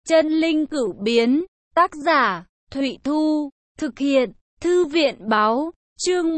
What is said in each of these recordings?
Chân linh cửu biến, tác giả, Thụy Thu, thực hiện, Thư viện Báo, chương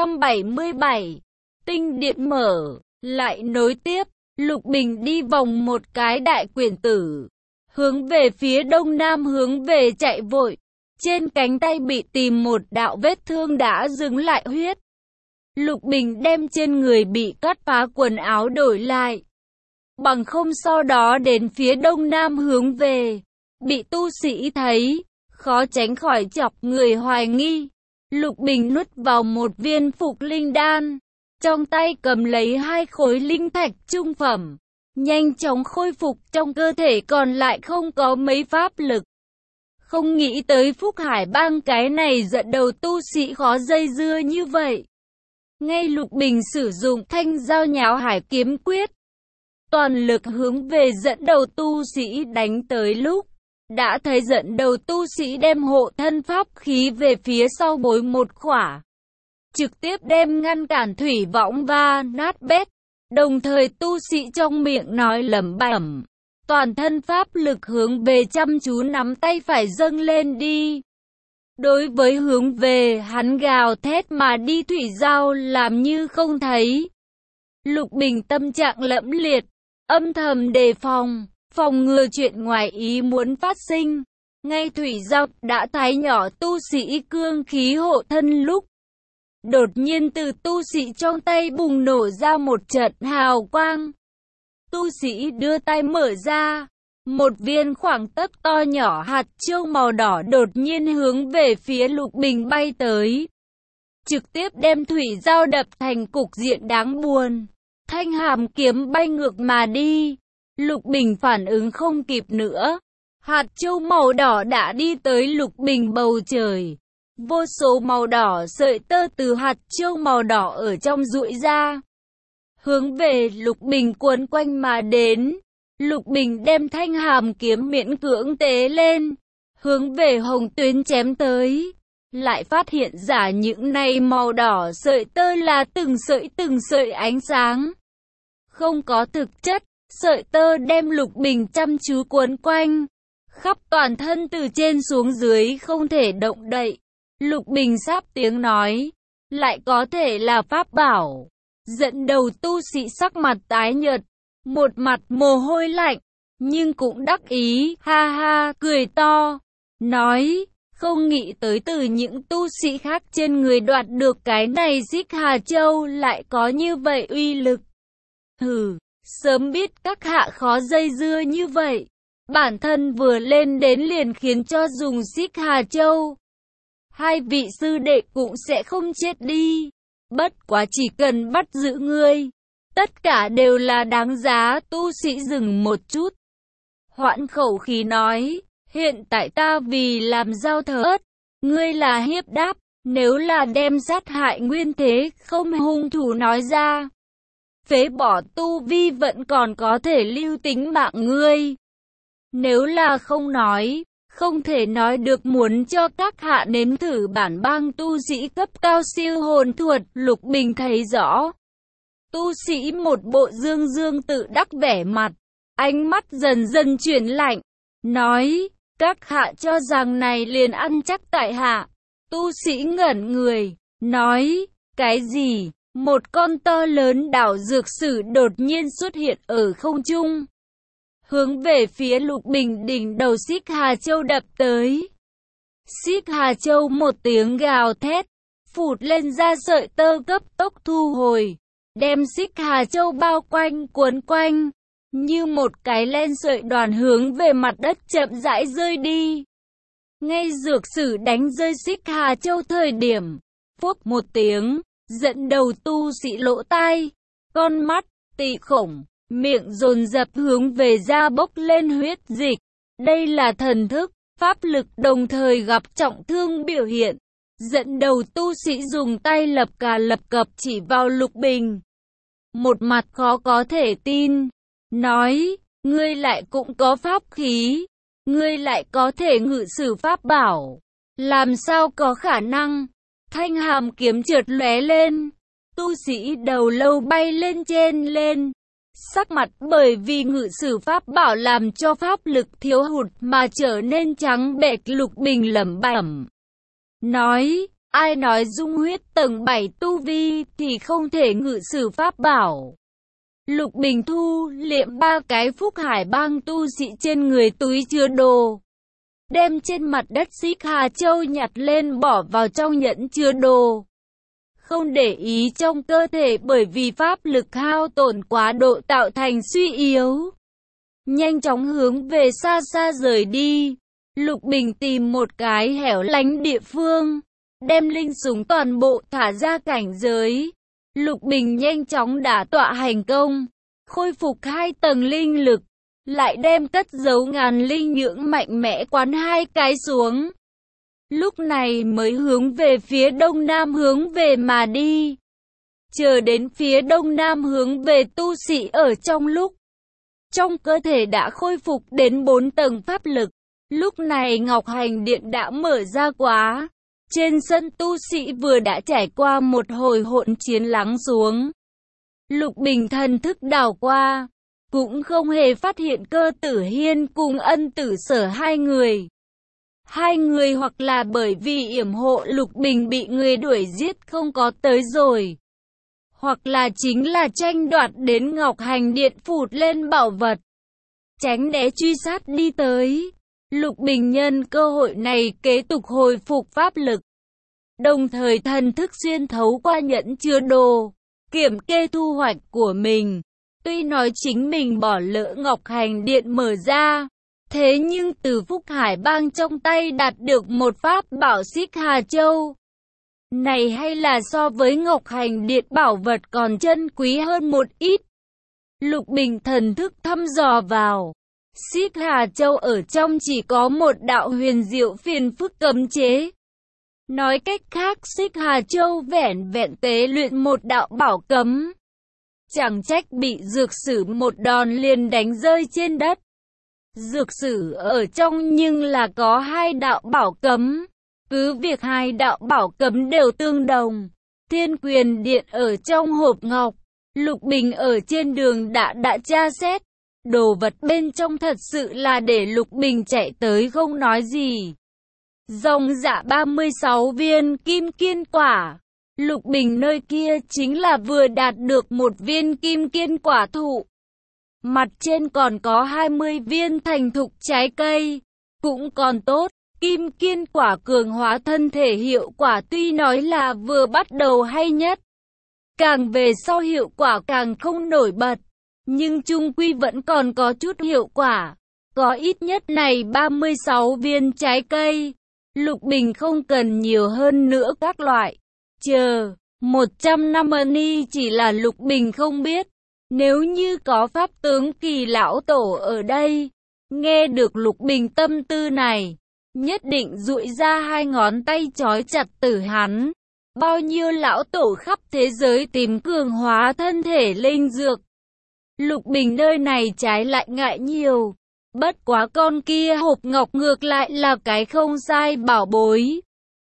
177, tinh điện mở, lại nối tiếp, Lục Bình đi vòng một cái đại quyển tử, hướng về phía đông nam hướng về chạy vội, trên cánh tay bị tìm một đạo vết thương đã dừng lại huyết. Lục Bình đem trên người bị cắt phá quần áo đổi lại, bằng không sau đó đến phía đông nam hướng về, bị tu sĩ thấy, khó tránh khỏi chọc người hoài nghi. Lục Bình nuốt vào một viên phục linh đan, trong tay cầm lấy 2 khối linh thạch trung phẩm, nhanh chóng khôi phục trong cơ thể còn lại không có mấy pháp lực. Không nghĩ tới Phúc Hải Bang cái này giận đầu tu sĩ khó dây dưa như vậy. Ngay Lục Bình sử dụng thanh dao nháo hải kiếm quyết, toàn lực hướng về dẫn đầu tu sĩ đánh tới lúc, đã thấy dẫn đầu tu sĩ đem hộ thân pháp khí về phía sau bối một khỏa, trực tiếp đem ngăn cản thủy võng va nát bét, đồng thời tu sĩ trong miệng nói lẩm bẩm, toàn thân pháp lực hướng về chăm chú nắm tay phải dâng lên đi. Đối với hướng về hắn gào thét mà đi thủy giao làm như không thấy. Lục Bình tâm trạng lẫm liệt, âm thầm đề phòng, phòng ngừa chuyện ngoài ý muốn phát sinh. Ngay thủy giao đã thái nhỏ tu sĩ cương khí hộ thân lúc, đột nhiên từ tu sĩ trong tay bùng nổ ra một trận hào quang. Tu sĩ đưa tay mở ra, một viên khoảng tấc to nhỏ hạt châu màu đỏ đột nhiên hướng về phía Lục Bình bay tới, trực tiếp đem thủy giao đập thành cục diện đáng buồn. Thanh hàm kiếm bay ngược mà đi. Lục Bình phản ứng không kịp nữa, hạt châu màu đỏ đã đi tới Lục Bình bầu trời. Vô số màu đỏ sợi tơ từ hạt châu màu đỏ ở trong duỗi ra, hướng về Lục Bình cuốn quanh mà đến. Lục Bình đem thanh hàm kiếm miễn cưỡng tế lên, hướng về hồng tuyến chém tới. Lại phát hiện giả những này màu đỏ sợi tơ là từng sợi ánh sáng, không có thực chất. Sợi tơ đem Lục Bình chăm chú cuốn quanh, khắp toàn thân từ trên xuống dưới không thể động đậy. Lục Bình sáp tiếng nói, lại có thể là pháp bảo. Dẫn đầu tu sĩ sắc mặt tái nhợt, một mặt mồ hôi lạnh, nhưng cũng đắc ý, ha ha, cười to, nói, không nghĩ tới từ những tu sĩ khác trên người đoạt được cái này Xích Hà Châu lại có như vậy uy lực. Hừ, sớm biết các hạ khó dây dưa như vậy, bản thân vừa lên đến liền khiến cho dùng Xích Hà Châu. 2 vị sư đệ cũng sẽ không chết đi, bất quá chỉ cần bắt giữ ngươi, tất cả đều là đáng giá. Tu sĩ dừng một chút, hoãn khẩu khí nói, hiện tại ta vì làm giao thớt, ngươi là hiếp đáp, nếu là đem sát hại nguyên thế không hung thủ nói ra, phế bỏ tu vi vẫn còn có thể lưu tính mạng ngươi. Nếu là không nói, không thể nói được muốn cho các hạ nếm thử bản bang tu sĩ cấp cao siêu hồn thuật. Lục Bình thấy rõ, tu sĩ một bộ dương dương tự đắc vẻ mặt, ánh mắt dần dần chuyển lạnh, nói, các hạ cho rằng này liền ăn chắc tại hạ. Tu sĩ ngẩn người, nói, cái gì? Một con to lớn đảo dược sử đột nhiên xuất hiện ở không trung, hướng về phía Lục Bình đỉnh đầu Xích Hà Châu đập tới. Xích Hà Châu một tiếng gào thét, phụt lên ra sợi tơ cấp tốc thu hồi, đem Xích Hà Châu bao quanh cuốn quanh, như một cái len sợi đoàn hướng về mặt đất chậm rãi rơi đi. Ngay dược sử đánh rơi Xích Hà Châu thời điểm, phốc một tiếng, dẫn đầu tu sĩ lỗ tai, con mắt, tị khổng, miệng dồn dập hướng về da bốc lên huyết dịch. Đây là thần thức, pháp lực đồng thời gặp trọng thương biểu hiện. Dẫn đầu tu sĩ dùng tay lập cập chỉ vào Lục Bình, một mặt khó có thể tin, nói, ngươi lại cũng có pháp khí, ngươi lại có thể ngự sử pháp bảo, làm sao có khả năng? Thanh hàm kiếm chợt lóe lên, tu sĩ đầu lâu bay lên trên lên, Sắc mặt bởi vì ngự sử pháp bảo làm cho pháp lực thiếu hụt mà trở nên trắng bệch. Lục Bình lẩm bẩm nói, ai nói dung huyết tầng 7 tu vi thì không thể ngự sử pháp bảo. Lục Bình thu liệm 3 cái Phúc Hải Bang tu sĩ trên người túi chứa đồ, đem trên mặt đất Xích Hà Châu nhặt lên bỏ vào trong nhẫn chứa đồ. Không để ý trong cơ thể bởi vì pháp lực hao tổn quá độ tạo thành suy yếu. Nhanh chóng hướng về xa xa rời đi. Lục Bình tìm một cái hẻo lánh địa phương, đem linh súng toàn bộ thả ra cảnh giới. Lục Bình nhanh chóng đả tọa hành công, khôi phục 2 tầng linh lực, lại đem cất giấu ngàn linh nhưỡng mạnh mẽ quán 2 cái xuống. Lúc này mới hướng về phía đông nam hướng về mà đi. Chờ đến phía đông nam hướng về tu sĩ ở trong lúc trong cơ thể đã khôi phục đến 4 tầng pháp lực. Lúc này Ngọc Hành Điện đã mở ra quá. Trên sân tu sĩ vừa đã trải qua một hồi hỗn chiến lắng xuống. Lục Bình thần thức đảo qua, cũng không hề phát hiện Cơ Tử Hiên cùng Ân Tử Sở hai người. Hai người hoặc là bởi vì yểm hộ Lục Bình bị người đuổi giết không có tới rồi, hoặc là chính là tranh đoạt đến Ngọc Hành Điện phụt lên bảo vật, tránh né truy sát đi tới. Lục Bình nhân cơ hội này kế tục hồi phục pháp lực, đồng thời thần thức xuyên thấu qua nhẫn chứa đồ, kiểm kê thu hoạch của mình. Tuy nói chính mình bỏ lỡ Ngọc Hành Điện mở ra, thế nhưng từ Phúc Hải Bang trong tay đạt được một pháp bảo Xích Hà Châu. Này hay là so với Ngọc Hành Điện bảo vật còn chân quý hơn một ít. Lục Bình thần thức thăm dò vào. Xích Hà Châu ở trong chỉ có một đạo huyền diệu phiền phức cấm chế. Nói cách khác, Xích Hà Châu vẻn vẹn tế luyện một đạo bảo cấm. Chẳng trách bị Dược Sử một đòn liền đánh rơi trên đất. Dược Sử ở trong nhưng là có 2 đạo bảo cấm. Cứ việc 2 đạo bảo cấm đều tương đồng. Thiên Quyền Điện ở trong hộp ngọc. Lục Bình ở trên đường đã tra xét. Đồ vật bên trong thật sự là để Lục Bình chạy tới không nói gì. Dòng dạ 36 viên kim kiên quả. Lục Bình nơi kia chính là vừa đạt được 1 viên kim kiên quả thụ. Mặt trên còn có 20 viên thành thục trái cây. Cũng còn tốt, kim kiên quả cường hóa thân thể hiệu quả tuy nói là vừa bắt đầu hay nhất. Càng về sau hiệu quả càng không nổi bật. Nhưng chung quy vẫn còn có chút hiệu quả. Có ít nhất này 36 viên trái cây. Lục Bình không cần nhiều hơn nữa các loại. Chờ, 100 năm ni chỉ là Lục Bình không biết. Nếu như có pháp tướng Kỳ lão tổ ở đây, nghe được Lục Bình tâm tư này, nhất định duỗi ra 2 ngón tay chói chặt tử hắn. Bao nhiêu lão tổ khắp thế giới tìm cường hóa thân thể linh dược. Lục Bình nơi này trái lại ngại nhiều. Bất quá con kia hộp ngọc ngược lại là cái không sai bảo bối.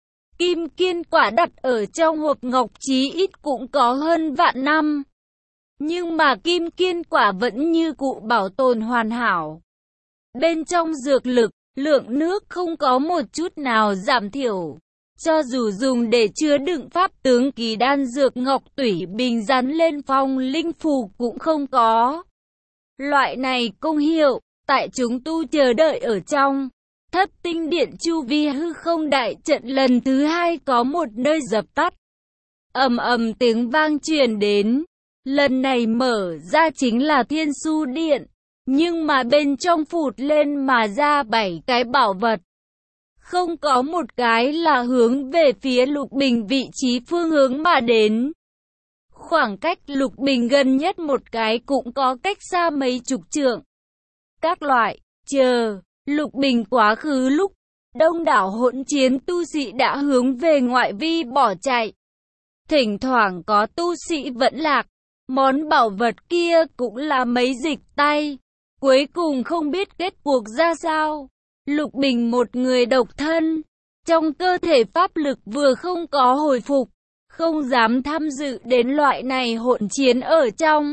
Kim kiên quả đặt ở trong hộp ngọc chí ít cũng có hơn vạn năm. Nhưng mà kim kiên quả vẫn như cụ bảo tồn hoàn hảo. Bên trong dược lực, lượng nước không có một chút nào giảm thiểu. Cho dù dùng để chứa đựng pháp tướng kỳ đan dược ngọc tủy bình dán lên phong linh phù cũng không có. Loại này công hiệu, tại chúng tu chờ đợi ở trong Thất Tinh Điện chu vi hư không đại trận lần thứ 2 có một nơi dập tắt. Ầm ầm tiếng vang truyền đến. Lần này mở ra chính là Thiên Su Điện, nhưng mà bên trong phụt lên mà ra 7 cái bảo vật. Không có một cái là hướng về phía Lục Bình vị trí phương hướng mà đến. Khoảng cách Lục Bình gần nhất một cái cũng có cách xa mấy chục trượng. Các loại, chờ, Lục Bình quá khứ lúc, đông đảo hỗn chiến tu sĩ đã hướng về ngoại vi bỏ chạy. Thỉnh thoảng có tu sĩ vẫn lạc, món bảo vật kia cũng là mấy dịch tay. Cuối cùng không biết kết cuộc ra sao. Lục Bình một người độc thân, trong cơ thể pháp lực vừa không có hồi phục, không dám tham dự đến loại này hỗn chiến ở trong.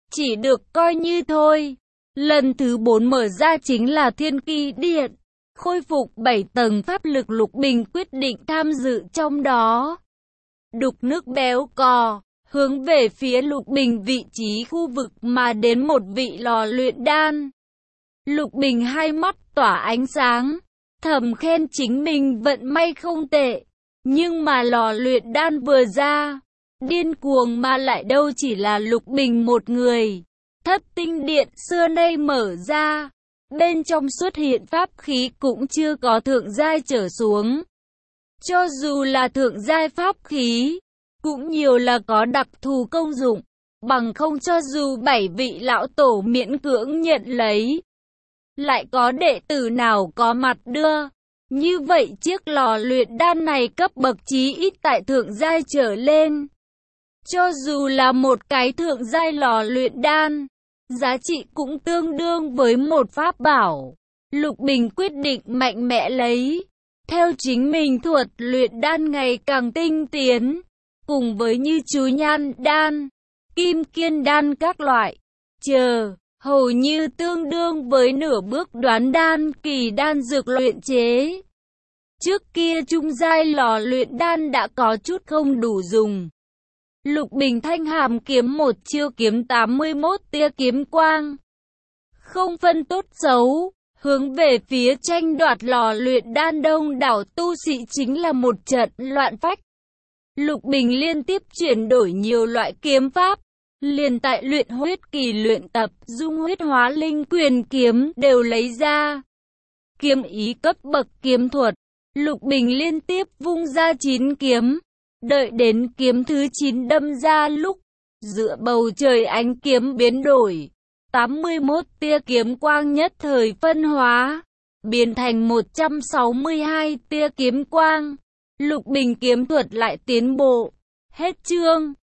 chỉ được coi như thôi. Lần thứ 4 mở ra chính là Thiên Ki Điện, khôi phục 7 tầng pháp lực. Lục Bình quyết định tham dự trong đó. Đục nước béo cò, hướng về phía Lục Bình vị trí khu vực mà đến một vị lò luyện đan. Lục Bình hai mắt tỏa ánh sáng, thầm khen chính mình vận may không tệ. Nhưng mà lò luyện đan vừa ra, điên cuồng mà lại đâu chỉ là Lục Bình một người. Thất tinh điện xưa nay mở ra, bên trong xuất hiện pháp khí cũng chưa có thượng giai trở xuống. Cho dù là thượng giai pháp khí, cũng nhiều là có đặc thù công dụng, bằng không cho dù 7 vị lão tổ miễn cưỡng nhận lấy, lại có đệ tử nào có mặt đưa. Như vậy chiếc lò luyện đan này cấp bậc chí ít tại thượng giai trở lên. Cho dù là một cái thượng giai lò luyện đan, giá trị cũng tương đương với một pháp bảo. Lục Bình quyết định mạnh mẽ lấy. Theo chính mình thuật luyện đan ngày càng tinh tiến, cùng với như chú nhan đan, kim kiên đan các loại, hầu như tương đương với nửa bước đoán đan kỳ đan dược luyện chế. Trước kia trung giai lò luyện đan đã có chút không đủ dùng. Lục Bình thanh hàm kiếm một chiêu kiếm 81 tia kiếm quang, không phân tốt xấu, hướng về phía tranh đoạt lò luyện đan đông đảo tu sĩ chính là một trận loạn phách. Lục Bình liên tiếp chuyển đổi nhiều loại kiếm pháp, liền tại luyện huyết kỳ luyện tập dung huyết hóa linh quyền kiếm đều lấy ra. Kiếm ý cấp bậc kiếm thuật, Lục Bình liên tiếp vung ra 9 kiếm, đợi đến kiếm thứ 9 đâm ra lúc, giữa bầu trời ánh kiếm biến đổi, 81 tia kiếm quang nhất thời phân hóa, biến thành 162 tia kiếm quang. Lục Bình kiếm thuật lại tiến bộ. Hết chương.